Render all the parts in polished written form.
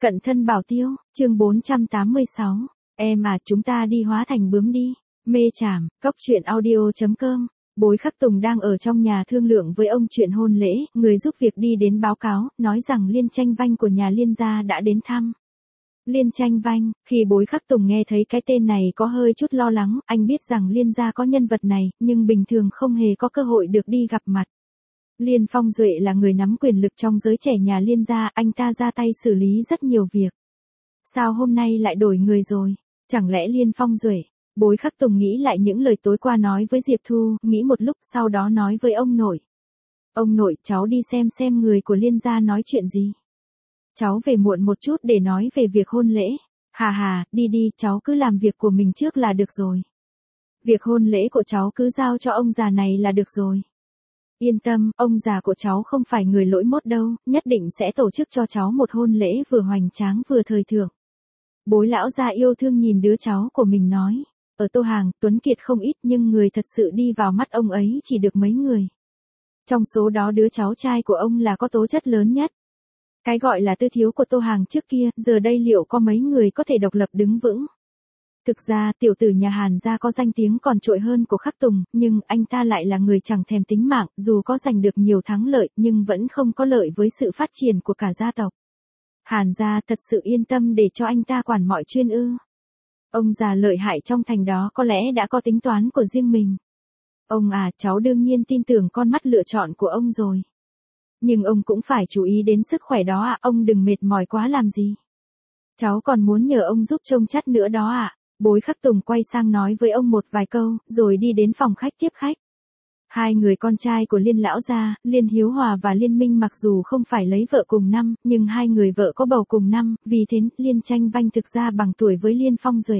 Cận thân bảo tiêu, chương 486. Em à, chúng ta đi hóa thành bướm đi. Mê chảm, cóc truyện audio.com. Bối Khắc Tùng đang ở trong nhà thương lượng với ông chuyện hôn lễ, người giúp việc đi đến báo cáo, nói rằng Liên Tranh Vanh của nhà Liên gia đã đến thăm. Liên Tranh Vanh, khi Bối Khắc Tùng nghe thấy cái tên này có hơi chút lo lắng, anh biết rằng Liên gia có nhân vật này, nhưng bình thường không hề có cơ hội được đi gặp mặt. Liên Phong Duệ là người nắm quyền lực trong giới trẻ nhà Liên gia, anh ta ra tay xử lý rất nhiều việc. Sao hôm nay lại đổi người rồi? Chẳng lẽ Liên Phong Duệ? Bối Khắc Tùng nghĩ lại những lời tối qua nói với Diệp Thu, nghĩ một lúc sau đó nói với ông nội. Ông nội, cháu đi xem người của Liên gia nói chuyện gì. Cháu về muộn một chút để nói về việc hôn lễ. Hà, đi đi, cháu cứ làm việc của mình trước là được rồi. Việc hôn lễ của cháu cứ giao cho ông già này là được rồi. Yên tâm, ông già của cháu không phải người lỗi mốt đâu, nhất định sẽ tổ chức cho cháu một hôn lễ vừa hoành tráng vừa thời thượng. Bối lão gia yêu thương nhìn đứa cháu của mình nói. Ở Tô Hàng, Tuấn Kiệt không ít nhưng người thật sự đi vào mắt ông ấy chỉ được mấy người. Trong số đó đứa cháu trai của ông là có tố chất lớn nhất. Cái gọi là tư thiếu của Tô Hàng trước kia, giờ đây liệu có mấy người có thể độc lập đứng vững? Thực ra, tiểu tử nhà Hàn gia có danh tiếng còn trội hơn của Khắc Tùng, nhưng anh ta lại là người chẳng thèm tính mạng, dù có giành được nhiều thắng lợi, nhưng vẫn không có lợi với sự phát triển của cả gia tộc. Hàn gia thật sự yên tâm để cho anh ta quản mọi chuyện ư? Ông già lợi hại trong thành đó có lẽ đã có tính toán của riêng mình. Ông à, cháu đương nhiên tin tưởng con mắt lựa chọn của ông rồi. Nhưng ông cũng phải chú ý đến sức khỏe đó ạ, ông đừng mệt mỏi quá làm gì. Cháu còn muốn nhờ ông giúp trông chắt nữa đó ạ. Bối Khắc Tùng quay sang nói với ông một vài câu, rồi đi đến phòng khách tiếp khách. Hai người con trai của Liên lão gia, Liên Hiếu Hòa và Liên Minh mặc dù không phải lấy vợ cùng năm, nhưng hai người vợ có bầu cùng năm, vì thế Liên Tranh Vanh thực ra bằng tuổi với Liên Phong Duệ.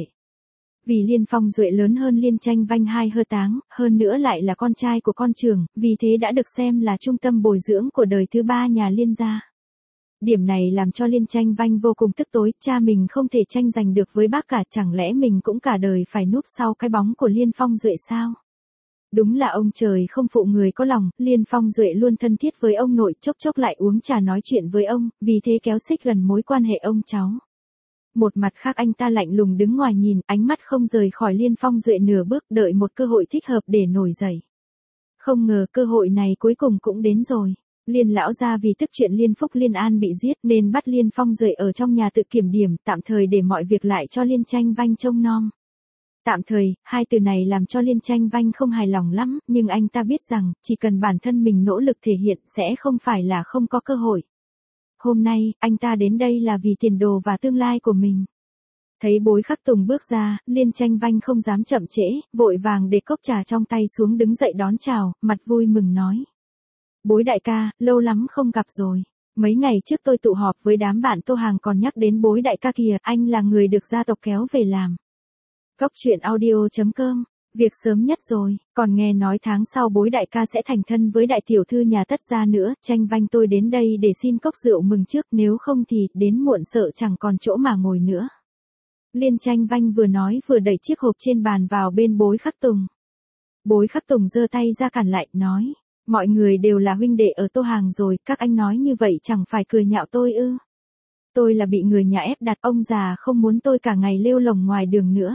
Vì Liên Phong Duệ lớn hơn Liên Tranh Vanh 2 hơi táng, hơn nữa lại là con trai của con trưởng, vì thế đã được xem là trung tâm bồi dưỡng của đời thứ ba nhà Liên gia. Điểm này làm cho Liên Tranh Vanh vô cùng tức tối, cha mình không thể tranh giành được với bác cả, chẳng lẽ mình cũng cả đời phải núp sau cái bóng của Liên Phong Duệ sao? Đúng là ông trời không phụ người có lòng, Liên Phong Duệ luôn thân thiết với ông nội, chốc chốc lại uống trà nói chuyện với ông, vì thế kéo xích gần mối quan hệ ông cháu. Một mặt khác anh ta lạnh lùng đứng ngoài nhìn, ánh mắt không rời khỏi Liên Phong Duệ nửa bước, đợi một cơ hội thích hợp để nổi dậy. Không ngờ cơ hội này cuối cùng cũng đến rồi. Liên lão gia vì tức chuyện Liên Phúc Liên An bị giết nên bắt Liên Phong Duệ ở trong nhà tự kiểm điểm, tạm thời để mọi việc lại cho Liên Tranh Vanh trông nom. Tạm thời, hai từ này làm cho Liên Tranh Vanh không hài lòng lắm, nhưng anh ta biết rằng, chỉ cần bản thân mình nỗ lực thể hiện sẽ không phải là không có cơ hội. Hôm nay, anh ta đến đây là vì tiền đồ và tương lai của mình. Thấy Bối Khắc Tùng bước ra, Liên Tranh Vanh không dám chậm trễ, vội vàng để cốc trà trong tay xuống đứng dậy đón chào, mặt vui mừng nói. Bối đại ca, lâu lắm không gặp rồi. Mấy ngày trước tôi tụ họp với đám bạn Tô Hàng còn nhắc đến Bối đại ca kìa, anh là người được gia tộc kéo về làm. Cóc truyện audio.com, việc sớm nhất rồi, còn nghe nói tháng sau Bối đại ca sẽ thành thân với đại tiểu thư nhà Tất gia nữa, Tranh Vanh tôi đến đây để xin cốc rượu mừng trước, nếu không thì đến muộn sợ chẳng còn chỗ mà ngồi nữa. Liên Tranh Vanh vừa nói vừa đẩy chiếc hộp trên bàn vào bên Bối Khắc Tùng. Bối Khắc Tùng giơ tay ra cản lại, nói. Mọi người đều là huynh đệ ở Tô Hàng rồi, các anh nói như vậy chẳng phải cười nhạo tôi ư? Tôi là bị người nhà ép đặt, ông già không muốn tôi cả ngày lêu lồng ngoài đường nữa.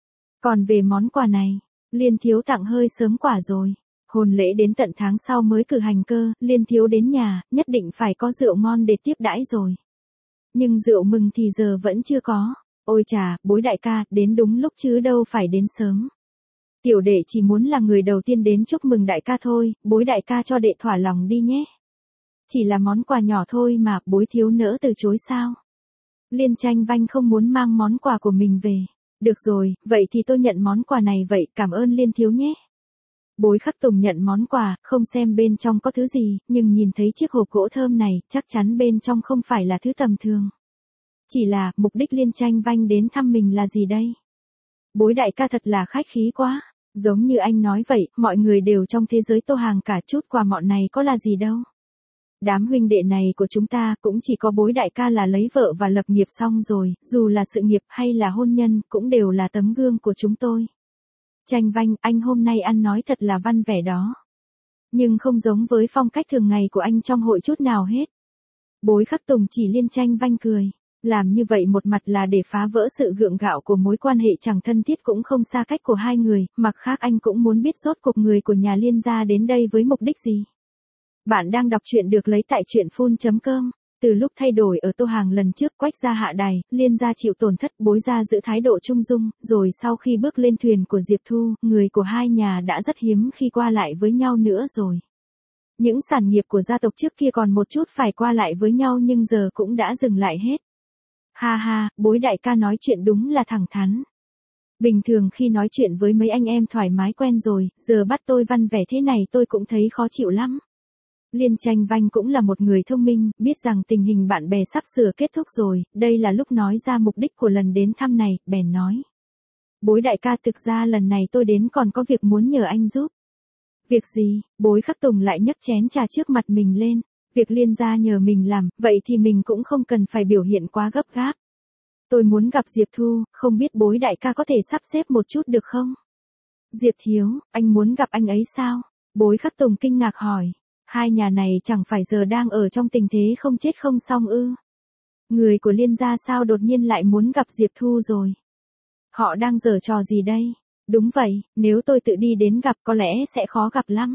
Còn về món quà này, Liên thiếu tặng hơi sớm quả rồi. Hôn lễ đến tận tháng sau mới cử hành cơ, Liên thiếu đến nhà, nhất định phải có rượu ngon để tiếp đãi rồi. Nhưng rượu mừng thì giờ vẫn chưa có. Ôi chà, Bối đại ca, đến đúng lúc chứ đâu phải đến sớm. Tiểu đệ chỉ muốn là người đầu tiên đến chúc mừng đại ca thôi, Bối đại ca cho đệ thỏa lòng đi nhé. Chỉ là món quà nhỏ thôi mà, Bối thiếu nỡ từ chối sao? Liên Tranh Vanh không muốn mang món quà của mình về. Được rồi, vậy thì tôi nhận món quà này vậy, cảm ơn Liên thiếu nhé. Bối Khắc Tùng nhận món quà, không xem bên trong có thứ gì, nhưng nhìn thấy chiếc hộp gỗ thơm này, chắc chắn bên trong không phải là thứ tầm thường. Chỉ là, mục đích Liên Tranh Vanh đến thăm mình là gì đây? Bối đại ca thật là khách khí quá. Giống như anh nói vậy, mọi người đều trong thế giới Tô Hàng cả, chút quà mọn này có là gì đâu. Đám huynh đệ này của chúng ta cũng chỉ có Bối đại ca là lấy vợ và lập nghiệp xong rồi, dù là sự nghiệp hay là hôn nhân, cũng đều là tấm gương của chúng tôi. Tranh Vanh, anh hôm nay ăn nói thật là văn vẻ đó. Nhưng không giống với phong cách thường ngày của anh trong hội chút nào hết. Bối Khắc Tùng chỉ Liên Tranh Vanh cười. Làm như vậy một mặt là để phá vỡ sự gượng gạo của mối quan hệ chẳng thân thiết cũng không xa cách của hai người, mặt khác anh cũng muốn biết rốt cuộc người của nhà Liên gia đến đây với mục đích gì. Bạn đang đọc truyện được lấy tại truyện.com. Từ lúc thay đổi ở Tô Hàng lần trước, Quách gia hạ đài, Liên gia chịu tổn thất, Bối gia giữ thái độ trung dung, rồi sau khi bước lên thuyền của Diệp Thu, người của hai nhà đã rất hiếm khi qua lại với nhau nữa rồi. Những sản nghiệp của gia tộc trước kia còn một chút phải qua lại với nhau nhưng giờ cũng đã dừng lại hết. Ha ha, Bối đại ca nói chuyện đúng là thẳng thắn. Bình thường khi nói chuyện với mấy anh em thoải mái quen rồi, giờ bắt tôi văn vẻ thế này tôi cũng thấy khó chịu lắm. Liên Tranh Vanh cũng là một người thông minh, biết rằng tình hình bạn bè sắp sửa kết thúc rồi, đây là lúc nói ra mục đích của lần đến thăm này, bèn nói. Bối đại ca, thực ra lần này tôi đến còn có việc muốn nhờ anh giúp. Việc gì? Bối Khắc Tùng lại nhấc chén trà trước mặt mình lên. Việc Liên gia nhờ mình làm, vậy thì mình cũng không cần phải biểu hiện quá gấp gáp. Tôi muốn gặp Diệp Thu, không biết Bối đại ca có thể sắp xếp một chút được không? Diệp thiếu, anh muốn gặp anh ấy sao? Bối Khắc Tùng kinh ngạc hỏi. Hai nhà này chẳng phải giờ đang ở trong tình thế không chết không xong ư? Người của Liên gia sao đột nhiên lại muốn gặp Diệp Thu rồi? Họ đang giở trò gì đây? Đúng vậy, nếu tôi tự đi đến gặp có lẽ sẽ khó gặp lắm.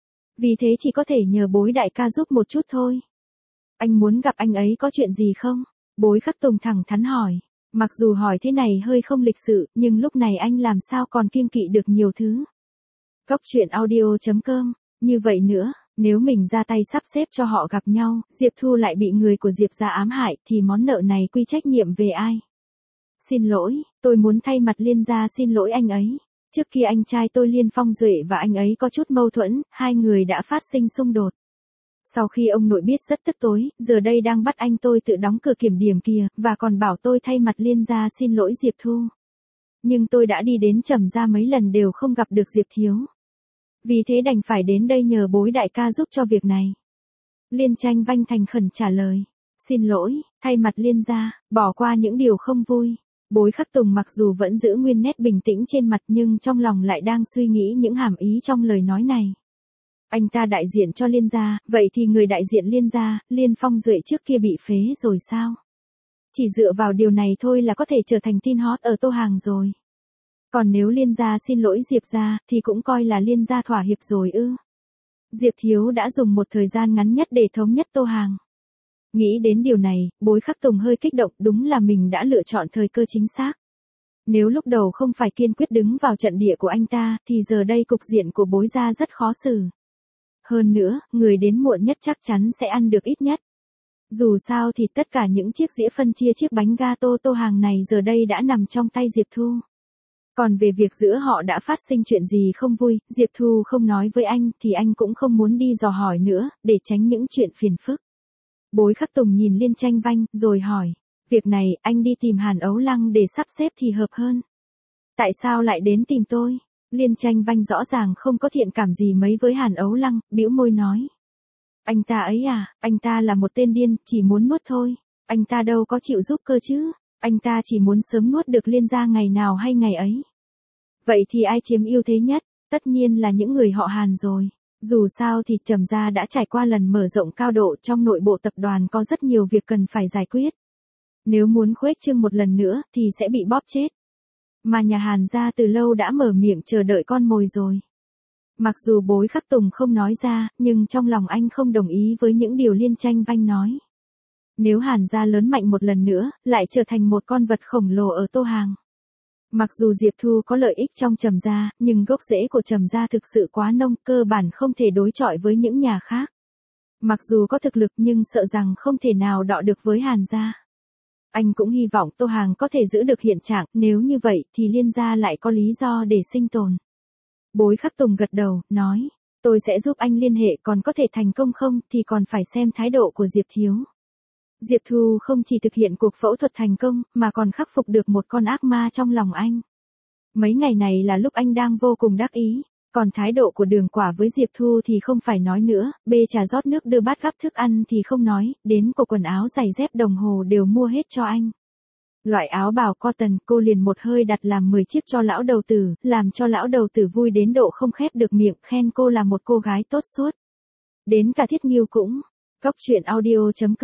Vì thế chỉ có thể nhờ Bối đại ca giúp một chút thôi. Anh muốn gặp anh ấy có chuyện gì không? Bối Khắc Tùng thẳng thắn hỏi. Mặc dù hỏi thế này hơi không lịch sự, nhưng lúc này anh làm sao còn kiêng kỵ được nhiều thứ. Góc truyện audio.com. Như vậy nữa, nếu mình ra tay sắp xếp cho họ gặp nhau, Diệp Thu lại bị người của Diệp gia ám hại thì món nợ này quy trách nhiệm về ai? Xin lỗi, tôi muốn thay mặt Liên gia xin lỗi anh ấy. Trước kia anh trai tôi Liên Phong Duệ và anh ấy có chút mâu thuẫn, hai người đã phát sinh xung đột. Sau khi ông nội biết rất tức tối, giờ đây đang bắt anh tôi tự đóng cửa kiểm điểm kìa, và còn bảo tôi thay mặt Liên gia xin lỗi Diệp Thu. Nhưng tôi đã đi đến Trầm gia mấy lần đều không gặp được Diệp thiếu. Vì thế đành phải đến đây nhờ Bối đại ca giúp cho việc này. Liên Tranh Vanh thành khẩn trả lời. Xin lỗi, thay mặt Liên gia, bỏ qua những điều không vui. Bối Khắc Tùng mặc dù vẫn giữ nguyên nét bình tĩnh trên mặt nhưng trong lòng lại đang suy nghĩ những hàm ý trong lời nói này. Anh ta đại diện cho Liên gia, vậy thì người đại diện Liên gia, Liên Phong Duệ trước kia bị phế rồi sao? Chỉ dựa vào điều này thôi là có thể trở thành tin hot ở Tô Hàng rồi. Còn nếu Liên gia xin lỗi Diệp gia, thì cũng coi là Liên gia thỏa hiệp rồi ư. Diệp thiếu đã dùng một thời gian ngắn nhất để thống nhất Tô Hàng. Nghĩ đến điều này, Bối Khắc Tùng hơi kích động, đúng là mình đã lựa chọn thời cơ chính xác. Nếu lúc đầu không phải kiên quyết đứng vào trận địa của anh ta, thì giờ đây cục diện của Bối gia rất khó xử. Hơn nữa, người đến muộn nhất chắc chắn sẽ ăn được ít nhất. Dù sao thì tất cả những chiếc dĩa phân chia chiếc bánh gato Tô Hàng này giờ đây đã nằm trong tay Diệp Thu. Còn về việc giữa họ đã phát sinh chuyện gì không vui, Diệp Thu không nói với anh thì anh cũng không muốn đi dò hỏi nữa, để tránh những chuyện phiền phức. Bối Khắc Tùng nhìn Liên Tranh Vanh, rồi hỏi, việc này anh đi tìm Hàn Ấu Lăng để sắp xếp thì hợp hơn. Tại sao lại đến tìm tôi? Liên Tranh Vanh rõ ràng không có thiện cảm gì mấy với Hàn Ấu Lăng, bĩu môi nói. Anh ta ấy à, anh ta là một tên điên, chỉ muốn nuốt thôi. Anh ta đâu có chịu giúp cơ chứ. Anh ta chỉ muốn sớm nuốt được Liên gia ngày nào hay ngày ấy. Vậy thì ai chiếm ưu thế nhất? Tất nhiên là những người họ Hàn rồi. Dù sao thì Trầm gia đã trải qua lần mở rộng cao độ trong nội bộ tập đoàn có rất nhiều việc cần phải giải quyết. Nếu muốn khuếch trương một lần nữa thì sẽ bị bóp chết. Mà nhà Hàn gia từ lâu đã mở miệng chờ đợi con mồi rồi. Mặc dù Bối Khắc Tùng không nói ra, nhưng trong lòng anh không đồng ý với những điều Liên Tranh Vanh nói. Nếu Hàn gia lớn mạnh một lần nữa, lại trở thành một con vật khổng lồ ở Tô Hàng. Mặc dù Diệp Thu có lợi ích trong Trầm gia, nhưng gốc rễ của Trầm gia thực sự quá nông, cơ bản không thể đối chọi với những nhà khác. Mặc dù có thực lực nhưng sợ rằng không thể nào đọ được với Hàn gia. Anh cũng hy vọng Tô Hàng có thể giữ được hiện trạng, nếu như vậy thì Liên gia lại có lý do để sinh tồn. Bối Khắc Tùng gật đầu, nói, tôi sẽ giúp anh liên hệ, còn có thể thành công không thì còn phải xem thái độ của Diệp thiếu. Diệp Thu không chỉ thực hiện cuộc phẫu thuật thành công, mà còn khắc phục được một con ác ma trong lòng anh. Mấy ngày này là lúc anh đang vô cùng đắc ý, còn thái độ của Đường Quả với Diệp Thu thì không phải nói nữa, bê trà rót nước đưa bát gắp thức ăn thì không nói, đến của quần áo giày dép đồng hồ đều mua hết cho anh. Loại áo bào cotton cô liền một hơi đặt làm 10 chiếc cho lão đầu tử, làm cho lão đầu tử vui đến độ không khép được miệng, khen cô là một cô gái tốt suốt. Đến cả Thiết Nghiêu cũng. Góc truyện audio.com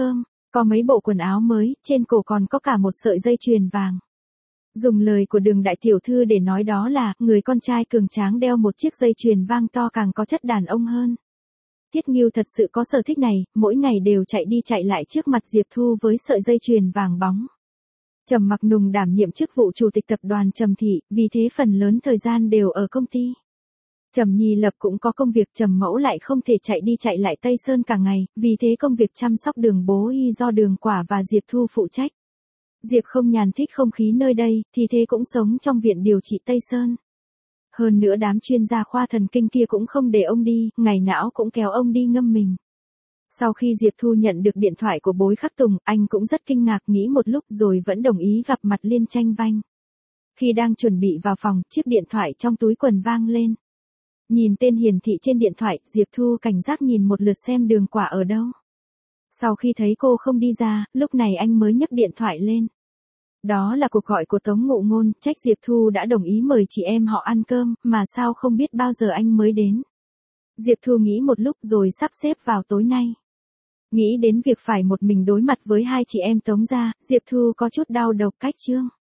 Có mấy bộ quần áo mới, trên cổ còn có cả một sợi dây chuyền vàng. Dùng lời của Đường đại tiểu thư để nói đó là, người con trai cường tráng đeo một chiếc dây chuyền vang to càng có chất đàn ông hơn. Tiết Ngưu thật sự có sở thích này, mỗi ngày đều chạy đi chạy lại trước mặt Diệp Thu với sợi dây chuyền vàng bóng. Trầm Mặc Nùng đảm nhiệm chức vụ chủ tịch tập đoàn Trầm Thị, vì thế phần lớn thời gian đều ở công ty. Trầm Nhi Lập cũng có công việc, Trầm Mẫu lại không thể chạy đi chạy lại Tây Sơn cả ngày, vì thế công việc chăm sóc Đường Bố Y do Đường Quả và Diệp Thu phụ trách. Diệp Không Nhàn thích không khí nơi đây, thì thế cũng sống trong viện điều trị Tây Sơn. Hơn nữa đám chuyên gia khoa thần kinh kia cũng không để ông đi, ngày não cũng kéo ông đi ngâm mình. Sau khi Diệp Thu nhận được điện thoại của Bối Khắc Tùng, anh cũng rất kinh ngạc, nghĩ một lúc rồi vẫn đồng ý gặp mặt Liên Tranh Vanh. Khi đang chuẩn bị vào phòng, chiếc điện thoại trong túi quần vang lên. Nhìn tên hiển thị trên điện thoại, Diệp Thu cảnh giác nhìn một lượt xem Đường Quả ở đâu. Sau khi thấy cô không đi ra, lúc này anh mới nhấc điện thoại lên. Đó là cuộc gọi của Tống Ngụ Ngôn, trách Diệp Thu đã đồng ý mời chị em họ ăn cơm, mà sao không biết bao giờ anh mới đến. Diệp Thu nghĩ một lúc rồi sắp xếp vào tối nay. Nghĩ đến việc phải một mình đối mặt với hai chị em Tống gia, Diệp Thu có chút đau đầu cách chương.